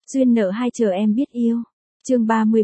Duyên nợ hai chờ em biết yêu. Chương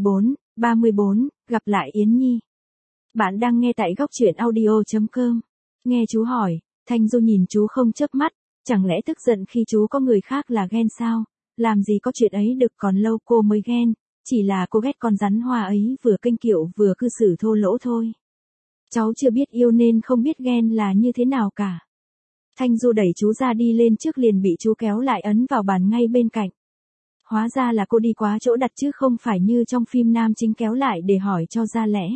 34, gặp lại Yến Nhi. Bạn đang nghe tại góc truyện audio.com. Nghe chú hỏi, Thanh Du nhìn chú không chớp mắt, chẳng lẽ tức giận khi chú có người khác là ghen sao? Làm gì có chuyện ấy được, còn lâu cô mới ghen, chỉ là cô ghét con rắn hoa ấy vừa kênh kiệu vừa cư xử thô lỗ thôi. Cháu chưa biết yêu nên không biết ghen là như thế nào cả. Thanh Du đẩy chú ra đi lên trước liền bị chú kéo lại ấn vào bàn ngay bên cạnh. Hóa ra là cô đi quá chỗ đặt chứ không phải như trong phim nam chính kéo lại để hỏi cho ra lẽ.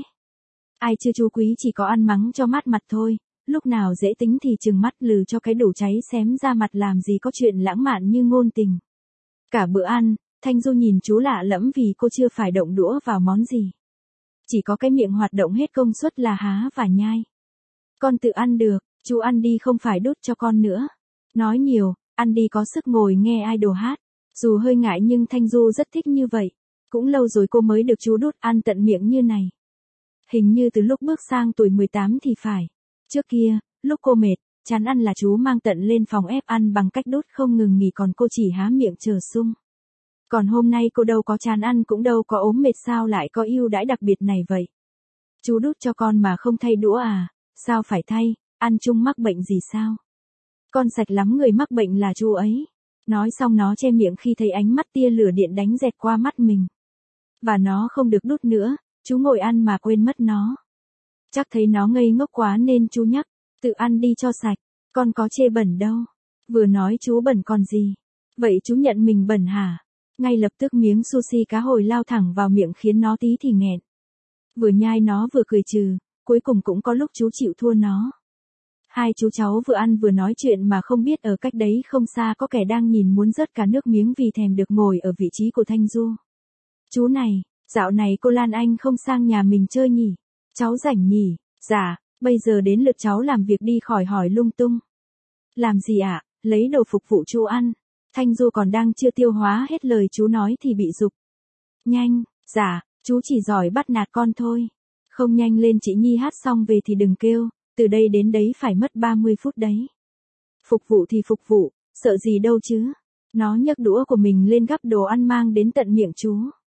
Ai chứ chú Quý chỉ có ăn mắng cho mát mặt thôi, lúc nào dễ tính thì trừng mắt lừ cho cái đủ cháy xém ra mặt, làm gì có chuyện lãng mạn như ngôn tình. Cả bữa ăn, Thanh Du nhìn chú lạ lẫm vì cô chưa phải động đũa vào món gì. Chỉ có cái miệng hoạt động hết công suất là há và nhai. Con tự ăn được, chú ăn đi không phải đút cho con nữa. Nói nhiều, ăn đi có sức ngồi nghe idol hát. Dù hơi ngại nhưng Thanh Du rất thích như vậy. Cũng lâu rồi cô mới được chú đút ăn tận miệng như này. Hình như từ lúc bước sang tuổi 18 thì phải. Trước kia, lúc cô mệt, chán ăn là chú mang tận lên phòng ép ăn bằng cách đút không ngừng nghỉ, còn cô chỉ há miệng chờ sung. Còn hôm nay cô đâu có chán ăn cũng đâu có ốm mệt, sao lại có ưu đãi đặc biệt này vậy? Chú đút cho con mà không thay đũa à? Sao phải thay, ăn chung mắc bệnh gì sao? Con sạch lắm, người mắc bệnh là chú ấy. Nói xong nó che miệng khi thấy ánh mắt tia lửa điện đánh dẹt qua mắt mình. Và nó không được đút nữa, chú ngồi ăn mà quên mất nó. Chắc thấy nó ngây ngốc quá nên chú nhắc, tự ăn đi cho sạch, con có chê bẩn đâu. Vừa nói chú bẩn còn gì. Vậy chú nhận mình bẩn hả? Ngay lập tức miếng sushi cá hồi lao thẳng vào miệng khiến nó tí thì nghẹn. Vừa nhai nó vừa cười trừ, cuối cùng cũng có lúc chú chịu thua nó. Hai chú cháu vừa ăn vừa nói chuyện mà không biết ở cách đấy không xa có kẻ đang nhìn muốn rớt cả nước miếng vì thèm được ngồi ở vị trí của Thanh Du. Chú này, dạo này cô Lan Anh không sang nhà mình chơi nhỉ? Cháu rảnh nhỉ? Dạ, bây giờ đến lượt cháu làm việc đi, khỏi hỏi lung tung. Làm gì ạ? Lấy đồ phục vụ chú ăn. Thanh Du còn đang chưa tiêu hóa hết lời chú nói thì bị giục. Nhanh, dạ, chú chỉ giỏi bắt nạt con thôi. Không nhanh lên chị Nhi, hát xong về thì đừng kêu, từ đây đến đấy phải mất 30 phút đấy. Phục vụ thì phục vụ, sợ gì đâu chứ. Nó nhấc đũa của mình lên gắp đồ ăn mang đến tận miệng chú.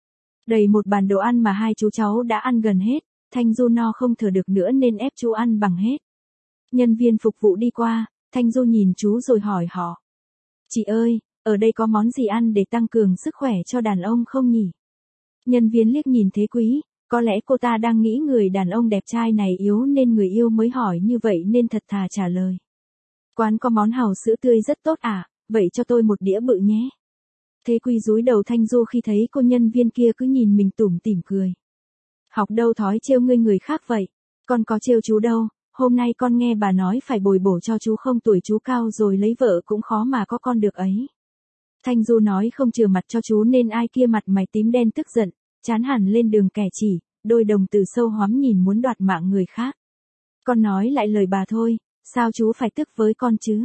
Đầy một bàn đồ ăn mà hai chú cháu đã ăn gần hết, Thanh Du no không thở được nữa nên ép chú ăn bằng hết. Nhân viên phục vụ đi qua, Thanh Du nhìn chú rồi hỏi họ. Chị ơi, ở đây có món gì ăn để tăng cường sức khỏe cho đàn ông không nhỉ? Nhân viên liếc nhìn Thế Quý, có lẽ cô ta đang nghĩ người đàn ông đẹp trai này yếu nên người yêu mới hỏi như vậy nên thật thà trả lời. Quán có món hàu sữa tươi rất tốt à, vậy cho tôi một đĩa bự nhé. Thế Quý dúi đầu Thanh Du khi thấy cô nhân viên kia cứ nhìn mình tủm tỉm cười. Học đâu thói trêu người khác vậy, con có trêu chú đâu, hôm nay con nghe bà nói phải bồi bổ cho chú, không tuổi chú cao rồi lấy vợ cũng khó mà có con được ấy. Thanh Du nói không chừa mặt cho chú nên ai kia mặt mày tím đen tức giận, chán hẳn lên đường kẻ chỉ, đôi đồng tử sâu hoắm nhìn muốn đoạt mạng người khác. Con nói lại lời bà thôi, sao chú phải tức với con chứ?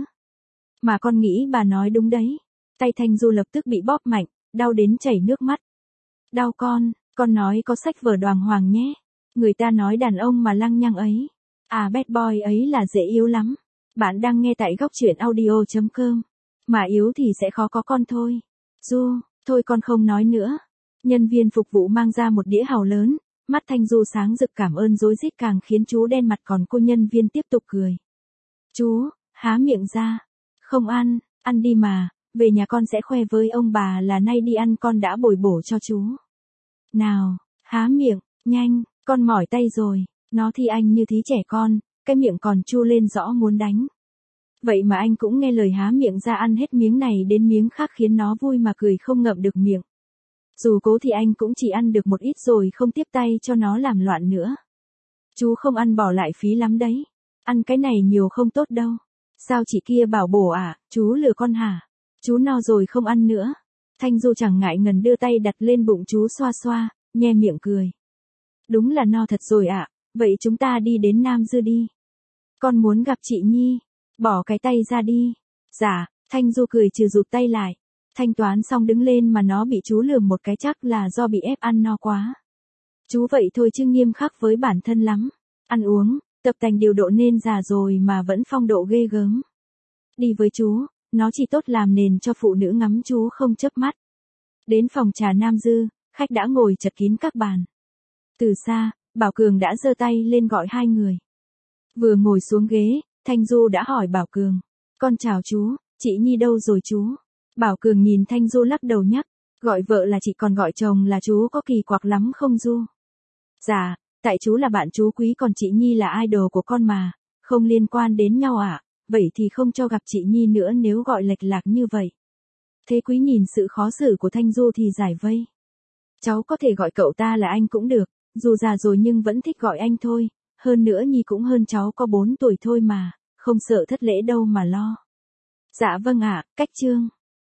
Mà con nghĩ bà nói đúng đấy. Tay Thanh Du lập tức bị bóp mạnh, đau đến chảy nước mắt. Đau con nói có sách vở đoàng hoàng nhé. Người ta nói đàn ông mà lăng nhăng ấy, à bad boy ấy là dễ yếu lắm. Bạn đang nghe tại góc truyện audio.com. Mà yếu thì sẽ khó có con thôi. Du, thôi con không nói nữa. Nhân viên phục vụ mang ra một đĩa hàu lớn, mắt Thanh Du sáng rực cảm ơn rối rít càng khiến chú đen mặt, còn cô nhân viên tiếp tục cười. Chú, há miệng ra. Không ăn, ăn đi mà, về nhà con sẽ khoe với ông bà là nay đi ăn con đã bồi bổ cho chú. Nào, há miệng, nhanh, con mỏi tay rồi, nó thì anh như thí trẻ con, cái miệng còn chu lên rõ muốn đánh. Vậy mà anh cũng nghe lời há miệng ra ăn hết miếng này đến miếng khác khiến nó vui mà cười không ngậm được miệng. Dù cố thì anh cũng chỉ ăn được một ít rồi không tiếp tay cho nó làm loạn nữa. Chú không ăn bỏ lại phí lắm đấy. Ăn cái này nhiều không tốt đâu. Sao chị kia bảo bổ à, chú lừa con hả? Chú no rồi không ăn nữa. Thanh Du chẳng ngại ngần đưa tay đặt lên bụng chú xoa xoa, nhe miệng cười. Đúng là no thật rồi ạ, vậy chúng ta đi đến Nam Dư đi. Con muốn gặp chị Nhi. Bỏ cái tay ra đi. Dạ, Thanh Du cười trừ rụt tay lại. Thanh toán xong đứng lên mà nó bị chú lườm một cái, chắc là do bị ép ăn no quá. Chú vậy thôi chứ nghiêm khắc với bản thân lắm. Ăn uống, tập tành điều độ nên già rồi mà vẫn phong độ ghê gớm. Đi với chú, nó chỉ tốt làm nền cho phụ nữ ngắm chú không chớp mắt. Đến phòng trà Nam Dư, khách đã ngồi chật kín các bàn. Từ xa, Bảo Cường đã giơ tay lên gọi hai người. Vừa ngồi xuống ghế, Thanh Du đã hỏi Bảo Cường. Con chào chú, chị Nhi đâu rồi chú? Bảo Cường nhìn Thanh Du lắc đầu nhắc. Gọi vợ là chị còn gọi chồng là chú có kỳ quặc lắm không Du? Dạ, tại chú là bạn chú Quý còn chị Nhi là idol của con mà, không liên quan đến nhau ạ. Vậy thì không cho gặp chị Nhi nữa nếu gọi lệch lạc như vậy. Thế Quý nhìn sự khó xử của Thanh Du thì giải vây. Cháu có thể gọi cậu ta là anh cũng được, dù già rồi nhưng vẫn thích gọi anh thôi, hơn nữa Nhi cũng hơn cháu có 4 tuổi thôi mà, không sợ thất lễ đâu mà lo. Dạ vâng ạ, cách chương.